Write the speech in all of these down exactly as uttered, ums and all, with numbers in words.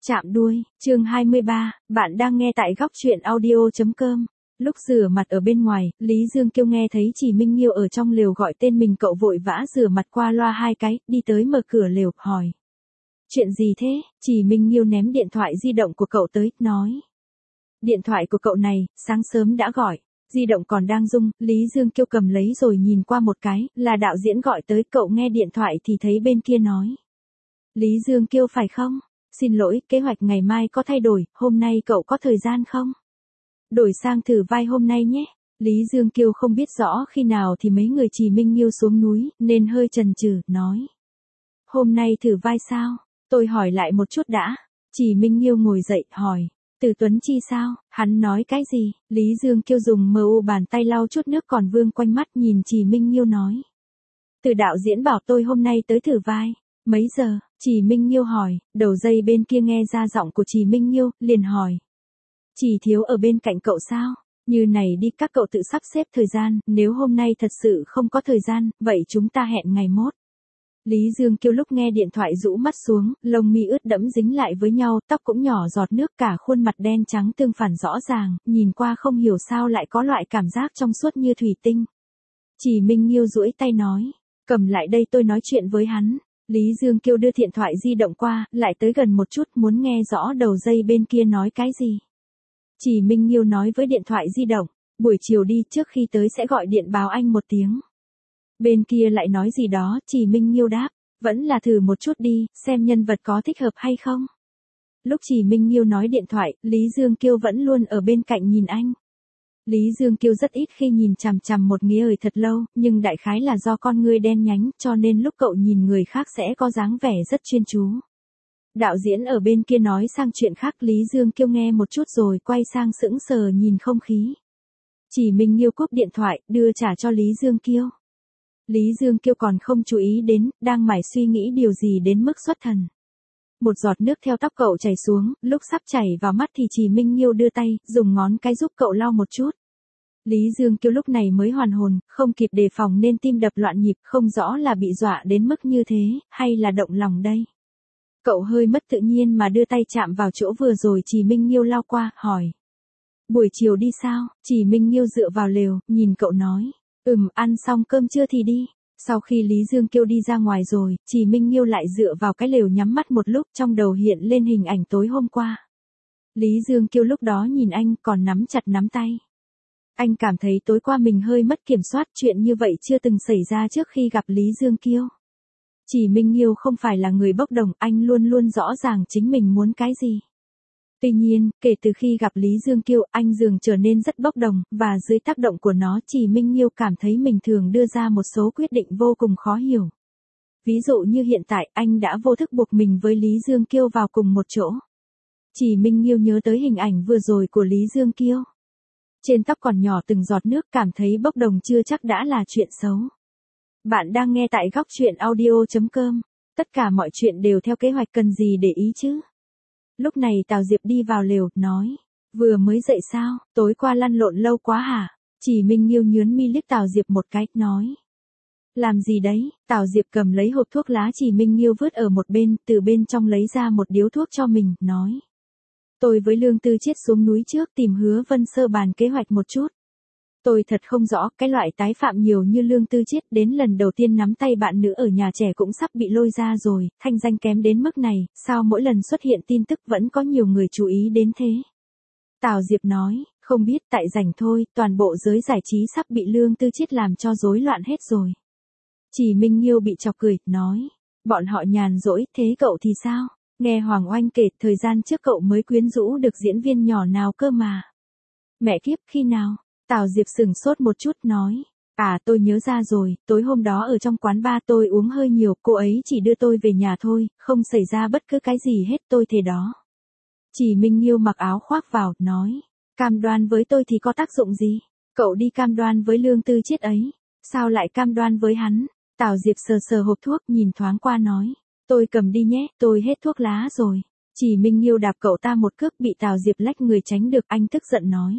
Chạm đuôi, chương hai mươi ba, bạn đang nghe tại góc truyện audio chấm com. Lúc rửa mặt ở bên ngoài, Lý Dương Kiêu nghe thấy Chỉ Minh Nghiêu ở trong lều gọi tên mình, cậu vội vã rửa mặt qua loa hai cái, đi tới mở cửa lều, hỏi. Chuyện gì thế? Chỉ Minh Nghiêu ném điện thoại di động của cậu tới, nói. Điện thoại của cậu này, sáng sớm đã gọi. Di động còn đang rung, Lý Dương Kiêu cầm lấy rồi nhìn qua một cái, là đạo diễn gọi tới, cậu nghe điện thoại thì thấy bên kia nói. Lý Dương Kiêu phải không? Xin lỗi, kế hoạch ngày mai có thay đổi, hôm nay cậu có thời gian không? Đổi sang thử vai hôm nay nhé. Lý Dương Kiêu không biết rõ khi nào thì mấy người Chỉ Minh Nghiêu xuống núi, nên hơi chần chừ, nói. Hôm nay thử vai sao? Tôi hỏi lại một chút đã. Chỉ Minh Nghiêu ngồi dậy, hỏi. Từ Tuấn Chi sao? Hắn nói cái gì? Lý Dương Kiêu dùng mờ u bàn tay lau chút nước còn vương quanh mắt, nhìn Chỉ Minh Nghiêu nói. Từ đạo diễn bảo tôi hôm nay tới thử vai. Mấy giờ? Chỉ Minh Nghiêu hỏi, đầu dây bên kia nghe ra giọng của Chỉ Minh Nghiêu, liền hỏi. Chỉ thiếu ở bên cạnh cậu sao? Như này đi, các cậu tự sắp xếp thời gian, nếu hôm nay thật sự không có thời gian, vậy chúng ta hẹn ngày mốt. Lý Dương Kiêu lúc nghe điện thoại rũ mắt xuống, lông mi ướt đẫm dính lại với nhau, tóc cũng nhỏ giọt nước, cả khuôn mặt đen trắng tương phản rõ ràng, nhìn qua không hiểu sao lại có loại cảm giác trong suốt như thủy tinh. Chỉ Minh Nghiêu duỗi tay nói, cầm lại đây tôi nói chuyện với hắn. Lý Dương Kiêu đưa điện thoại di động qua, lại tới gần một chút, muốn nghe rõ đầu dây bên kia nói cái gì. Chỉ Minh Nghiêu nói với điện thoại di động, buổi chiều đi, trước khi tới sẽ gọi điện báo anh một tiếng. Bên kia lại nói gì đó, Chỉ Minh Nghiêu đáp, vẫn là thử một chút đi, xem nhân vật có thích hợp hay không. Lúc Chỉ Minh Nghiêu nói điện thoại, Lý Dương Kiêu vẫn luôn ở bên cạnh nhìn anh. Lý Dương Kiêu rất ít khi nhìn chằm chằm một nghĩa ời thật lâu, nhưng đại khái là do con ngươi đen nhánh, cho nên lúc cậu nhìn người khác sẽ có dáng vẻ rất chuyên chú. Đạo diễn ở bên kia nói sang chuyện khác, Lý Dương Kiêu nghe một chút rồi quay sang sững sờ nhìn không khí. Chỉ Minh Nghiêu cúp điện thoại, đưa trả cho Lý Dương Kiêu. Lý Dương Kiêu còn không chú ý đến, đang mải suy nghĩ điều gì đến mức xuất thần. Một giọt nước theo tóc cậu chảy xuống, lúc sắp chảy vào mắt thì Chỉ Minh Nghiêu đưa tay, dùng ngón cái giúp cậu lau một chút. Lý Dương Kiêu lúc này mới hoàn hồn, không kịp đề phòng nên tim đập loạn nhịp, không rõ là bị dọa đến mức như thế, hay là động lòng đây. Cậu hơi mất tự nhiên mà đưa tay chạm vào chỗ vừa rồi Chỉ Minh Nghiêu lau qua, hỏi. Buổi chiều đi sao? Chỉ Minh Nghiêu dựa vào lều, nhìn cậu nói. Ừm, ăn xong cơm trưa thì đi. Sau khi Lý Dương Kiêu đi ra ngoài rồi, Chỉ Minh Nghiêu lại dựa vào cái lều nhắm mắt một lúc, trong đầu hiện lên hình ảnh tối hôm qua. Lý Dương Kiêu lúc đó nhìn anh còn nắm chặt nắm tay. Anh cảm thấy tối qua mình hơi mất kiểm soát, chuyện như vậy chưa từng xảy ra trước khi gặp Lý Dương Kiêu. Chỉ Minh Nghiêu không phải là người bốc đồng, anh luôn luôn rõ ràng chính mình muốn cái gì. Tuy nhiên, kể từ khi gặp Lý Dương Kiêu, anh dường trở nên rất bốc đồng, và dưới tác động của nó Chỉ Minh Nghiêu cảm thấy mình thường đưa ra một số quyết định vô cùng khó hiểu. Ví dụ như hiện tại, anh đã vô thức buộc mình với Lý Dương Kiêu vào cùng một chỗ. Chỉ Minh Nghiêu nhớ tới hình ảnh vừa rồi của Lý Dương Kiêu. Trên tóc còn nhỏ từng giọt nước, cảm thấy bốc đồng chưa chắc đã là chuyện xấu. Bạn đang nghe tại góc truyện audio chấm com. Tất cả mọi chuyện đều theo kế hoạch, cần gì để ý chứ. Lúc này Tào Diệp đi vào lều, nói. Vừa mới dậy sao, tối qua lăn lộn lâu quá hả? Chỉ Minh Nghiêu nhướn mi liếc Tào Diệp một cái, nói. Làm gì đấy? Tào Diệp cầm lấy hộp thuốc lá Chỉ Minh Nghiêu vứt ở một bên, từ bên trong lấy ra một điếu thuốc cho mình, nói. Tôi với Lương Tư Chiết xuống núi trước tìm Hứa Vân sơ bàn kế hoạch một chút. Tôi thật không rõ, cái loại tái phạm nhiều như Lương Tư Chiết đến lần đầu tiên nắm tay bạn nữ ở nhà trẻ cũng sắp bị lôi ra rồi, thanh danh kém đến mức này, sao mỗi lần xuất hiện tin tức vẫn có nhiều người chú ý đến thế? Tào Diệp nói, không biết, tại rảnh thôi, toàn bộ giới giải trí sắp bị Lương Tư Chiết làm cho rối loạn hết rồi. Chỉ Minh Nghiêu bị chọc cười, nói, bọn họ nhàn rỗi, thế cậu thì sao? Nghe Hoàng Oanh kể, thời gian trước cậu mới quyến rũ được diễn viên nhỏ nào cơ mà. Mẹ kiếp, khi nào? Tào Diệp sửng sốt một chút, nói. À, tôi nhớ ra rồi, tối hôm đó ở trong quán bar tôi uống hơi nhiều, cô ấy chỉ đưa tôi về nhà thôi, không xảy ra bất cứ cái gì hết, tôi thề đó. Chỉ Minh Nghiêu mặc áo khoác vào, nói. Cam đoan với tôi thì có tác dụng gì? Cậu đi cam đoan với Lương Tư Chiết ấy. Sao lại cam đoan với hắn? Tào Diệp sờ sờ hộp thuốc, nhìn thoáng qua nói. Tôi cầm đi nhé, tôi hết thuốc lá rồi. Chỉ Minh Nghiêu đạp cậu ta một cước, bị Tào Diệp lách người tránh được, anh tức giận nói.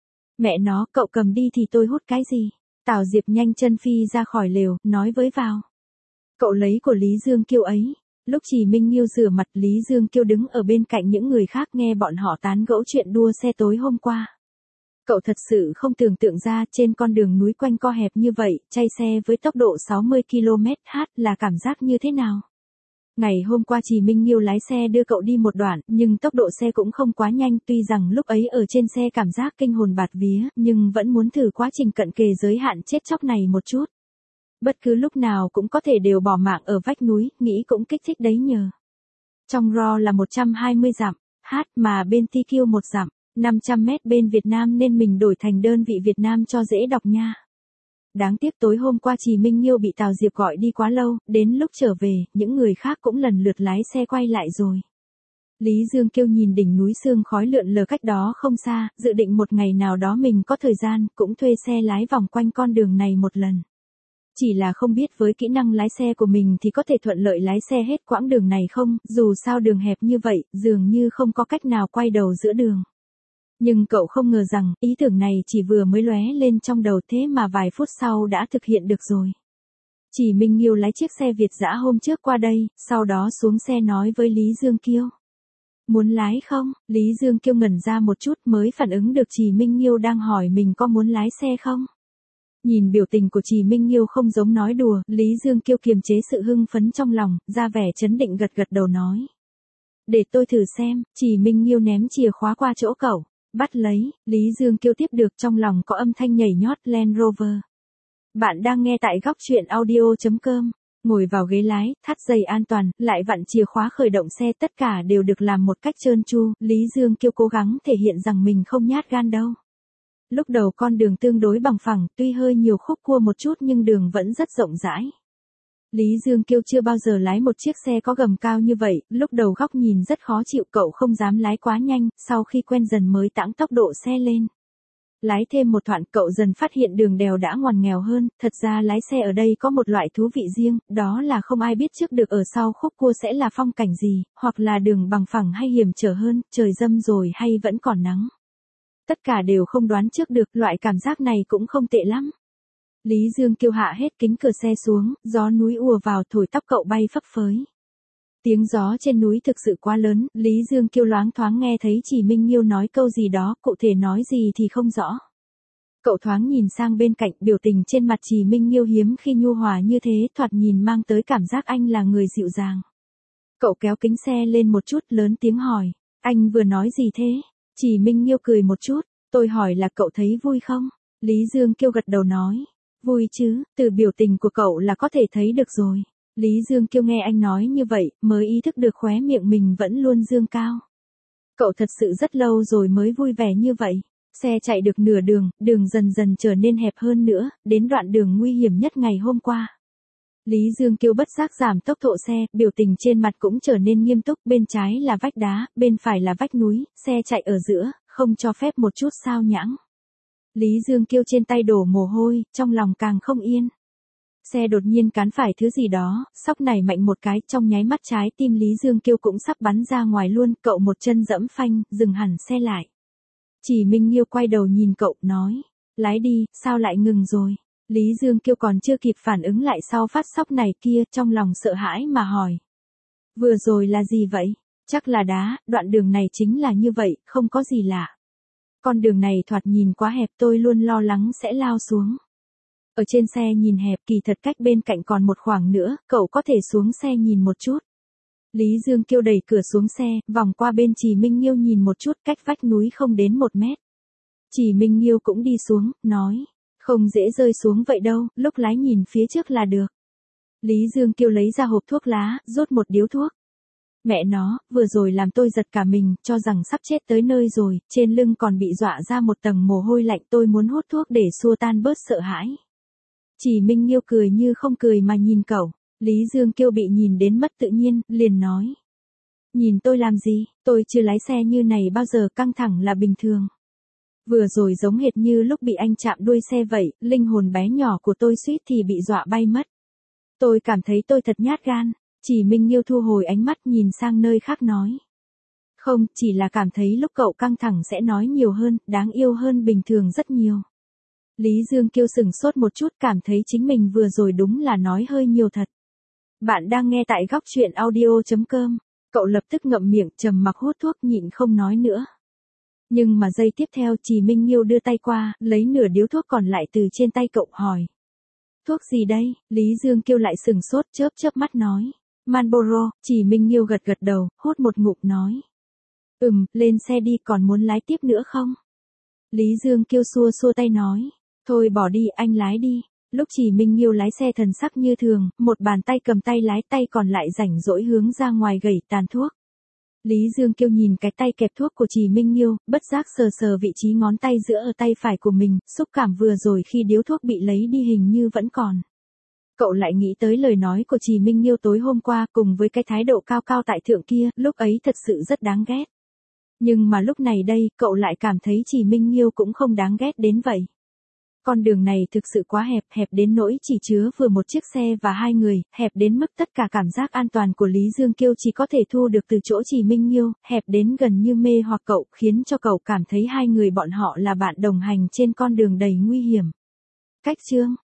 Mẹ nó, cậu cầm đi thì tôi hút cái gì? Tào Diệp nhanh chân phi ra khỏi lều, nói với vào. Cậu lấy của Lý Dương Kiêu ấy. Lúc Chỉ Minh Nghiêu rửa mặt, Lý Dương Kiêu đứng ở bên cạnh những người khác nghe bọn họ tán gẫu chuyện đua xe tối hôm qua. Cậu thật sự không tưởng tượng ra trên con đường núi quanh co hẹp như vậy, chạy xe với tốc độ sáu mươi ki lô mét trên giờ là cảm giác như thế nào. Ngày hôm qua Chỉ Minh Nghiêu lái xe đưa cậu đi một đoạn, nhưng tốc độ xe cũng không quá nhanh, tuy rằng lúc ấy ở trên xe cảm giác kinh hồn bạt vía, nhưng vẫn muốn thử quá trình cận kề giới hạn chết chóc này một chút. Bất cứ lúc nào cũng có thể đều bỏ mạng ở vách núi, nghĩ cũng kích thích đấy nhờ. Trong R A W là một trăm hai mươi dặm, H mà bên T Q một dặm, năm trăm mét bên Việt Nam nên mình đổi thành đơn vị Việt Nam cho dễ đọc nha. Đáng tiếc tối hôm qua Chỉ Minh Nghiêu bị Tào Diệp gọi đi quá lâu, đến lúc trở về, những người khác cũng lần lượt lái xe quay lại rồi. Lý Dương Kiêu nhìn đỉnh núi sương khói lượn lờ cách đó không xa, dự định một ngày nào đó mình có thời gian, cũng thuê xe lái vòng quanh con đường này một lần. Chỉ là không biết với kỹ năng lái xe của mình thì có thể thuận lợi lái xe hết quãng đường này không, dù sao đường hẹp như vậy, dường như không có cách nào quay đầu giữa đường. Nhưng cậu không ngờ rằng, ý tưởng này chỉ vừa mới lóe lên trong đầu thế mà vài phút sau đã thực hiện được rồi. Chỉ Minh Nghiêu lái chiếc xe Việt dã hôm trước qua đây, sau đó xuống xe nói với Lý Dương Kiêu. Muốn lái không? Lý Dương Kiêu ngẩn ra một chút mới phản ứng được Chỉ Minh Nghiêu đang hỏi mình có muốn lái xe không? Nhìn biểu tình của Chỉ Minh Nghiêu không giống nói đùa, Lý Dương Kiêu kiềm chế sự hưng phấn trong lòng, ra vẻ trấn định gật gật đầu nói. Để tôi thử xem. Chỉ Minh Nghiêu ném chìa khóa qua chỗ cậu. Bắt lấy, Lý Dương Kiêu tiếp được, trong lòng có âm thanh nhảy nhót Land Rover. Bạn đang nghe tại góc truyện audio chấm com. Ngồi vào ghế lái, thắt dây an toàn, lại vặn chìa khóa khởi động xe, tất cả đều được làm một cách trơn tru. Lý Dương Kiêu cố gắng thể hiện rằng mình không nhát gan đâu. Lúc đầu con đường tương đối bằng phẳng, tuy hơi nhiều khúc cua một chút nhưng đường vẫn rất rộng rãi. Lý Dương Kiêu chưa bao giờ lái một chiếc xe có gầm cao như vậy, lúc đầu góc nhìn rất khó chịu, cậu không dám lái quá nhanh, sau khi quen dần mới tăng tốc độ xe lên. Lái thêm một đoạn cậu dần phát hiện đường đèo đã ngoằn nghèo hơn, thật ra lái xe ở đây có một loại thú vị riêng, đó là không ai biết trước được ở sau khúc cua sẽ là phong cảnh gì, hoặc là đường bằng phẳng hay hiểm trở hơn, trời râm rồi hay vẫn còn nắng. Tất cả đều không đoán trước được, loại cảm giác này cũng không tệ lắm. Lý Dương Kiêu hạ hết kính cửa xe xuống, gió núi ùa vào thổi tóc cậu bay phấp phới. Tiếng gió trên núi thực sự quá lớn, Lý Dương Kiêu loáng thoáng nghe thấy Chỉ Minh Nghiêu nói câu gì đó, cụ thể nói gì thì không rõ. Cậu thoáng nhìn sang bên cạnh, biểu tình trên mặt Chỉ Minh Nghiêu hiếm khi nhu hòa như thế, thoạt nhìn mang tới cảm giác anh là người dịu dàng. Cậu kéo kính xe lên một chút, lớn tiếng hỏi, anh vừa nói gì thế? Chỉ Minh Nghiêu cười một chút, tôi hỏi là cậu thấy vui không? Lý Dương Kiêu gật đầu nói, vui chứ, từ biểu tình của cậu là có thể thấy được rồi. Lý Dương Kiêu nghe anh nói như vậy, mới ý thức được khóe miệng mình vẫn luôn dương cao. Cậu thật sự rất lâu rồi mới vui vẻ như vậy. Xe chạy được nửa đường, đường dần dần trở nên hẹp hơn nữa, đến đoạn đường nguy hiểm nhất ngày hôm qua. Lý Dương Kiêu bất giác giảm tốc độ xe, biểu tình trên mặt cũng trở nên nghiêm túc, bên trái là vách đá, bên phải là vách núi, xe chạy ở giữa, không cho phép một chút sao nhãng. Lý Dương Kiêu trên tay đổ mồ hôi, trong lòng càng không yên. Xe đột nhiên cán phải thứ gì đó, sóc nảy mạnh một cái, trong nháy mắt trái tim Lý Dương Kiêu cũng sắp bắn ra ngoài luôn, cậu một chân dẫm phanh, dừng hẳn xe lại. Chỉ Minh Nghiêu quay đầu nhìn cậu, nói, lái đi, sao lại ngừng rồi? Lý Dương Kiêu còn chưa kịp phản ứng lại sau phát sóc này kia, trong lòng sợ hãi mà hỏi. Vừa rồi là gì vậy? Chắc là đá, đoạn đường này chính là như vậy, không có gì lạ. Con đường này thoạt nhìn quá hẹp, tôi luôn lo lắng sẽ lao xuống. Ở trên xe nhìn hẹp, kỳ thật cách bên cạnh còn một khoảng nữa, cậu có thể xuống xe nhìn một chút. Lý Dương Kiêu đẩy cửa xuống xe, vòng qua bên Chỉ Minh Nghiêu nhìn một chút, cách vách núi không đến một mét. Chỉ Minh Nghiêu cũng đi xuống, nói, không dễ rơi xuống vậy đâu, lúc lái nhìn phía trước là được. Lý Dương Kiêu lấy ra hộp thuốc lá, rút một điếu thuốc. Mẹ nó, vừa rồi làm tôi giật cả mình, cho rằng sắp chết tới nơi rồi, trên lưng còn bị dọa ra một tầng mồ hôi lạnh, tôi muốn hút thuốc để xua tan bớt sợ hãi. Chỉ Minh Nghiêu cười như không cười mà nhìn cậu. Lý Dương Kiêu bị nhìn đến mất tự nhiên, liền nói. Nhìn tôi làm gì, tôi chưa lái xe như này bao giờ, căng thẳng là bình thường. Vừa rồi giống hệt như lúc bị anh chạm đuôi xe vậy, linh hồn bé nhỏ của tôi suýt thì bị dọa bay mất. Tôi cảm thấy tôi thật nhát gan. Chỉ Minh Nghiêu thu hồi ánh mắt nhìn sang nơi khác nói. Không, chỉ là cảm thấy lúc cậu căng thẳng sẽ nói nhiều hơn, đáng yêu hơn bình thường rất nhiều. Lý Dương Kiêu sửng sốt một chút, cảm thấy chính mình vừa rồi đúng là nói hơi nhiều thật. Bạn đang nghe tại góc chuyện audio chấm com. Cậu lập tức ngậm miệng trầm mặc hút thuốc nhịn không nói nữa. Nhưng mà giây tiếp theo Trì Minh Nghiêu đưa tay qua, lấy nửa điếu thuốc còn lại từ trên tay cậu hỏi. Thuốc gì đây? Lý Dương Kiêu lại sừng sốt chớp chớp mắt nói. Marlboro. Trì Minh Nghiêu gật gật đầu, hút một ngụm nói. Ừm, lên xe đi, còn muốn lái tiếp nữa không? Lý Dương Kiêu xua xua tay nói. Thôi bỏ đi, anh lái đi. Lúc Trì Minh Nghiêu lái xe thần sắc như thường, một bàn tay cầm tay lái, tay còn lại rảnh rỗi hướng ra ngoài gẩy tàn thuốc. Lý Dương Kiêu nhìn cái tay kẹp thuốc của Trì Minh Nghiêu, bất giác sờ sờ vị trí ngón tay giữa ở tay phải của mình, xúc cảm vừa rồi khi điếu thuốc bị lấy đi hình như vẫn còn. Cậu lại nghĩ tới lời nói của Trì Minh Nghiêu tối hôm qua cùng với cái thái độ cao cao tại thượng kia, lúc ấy thật sự rất đáng ghét. Nhưng mà lúc này đây, cậu lại cảm thấy Trì Minh Nghiêu cũng không đáng ghét đến vậy. Con đường này thực sự quá hẹp, hẹp đến nỗi chỉ chứa vừa một chiếc xe và hai người, hẹp đến mức tất cả cảm giác an toàn của Lý Dương Kiêu chỉ có thể thu được từ chỗ Trì Minh Nghiêu, hẹp đến gần như mê hoặc cậu, khiến cho cậu cảm thấy hai người bọn họ là bạn đồng hành trên con đường đầy nguy hiểm. Cách chương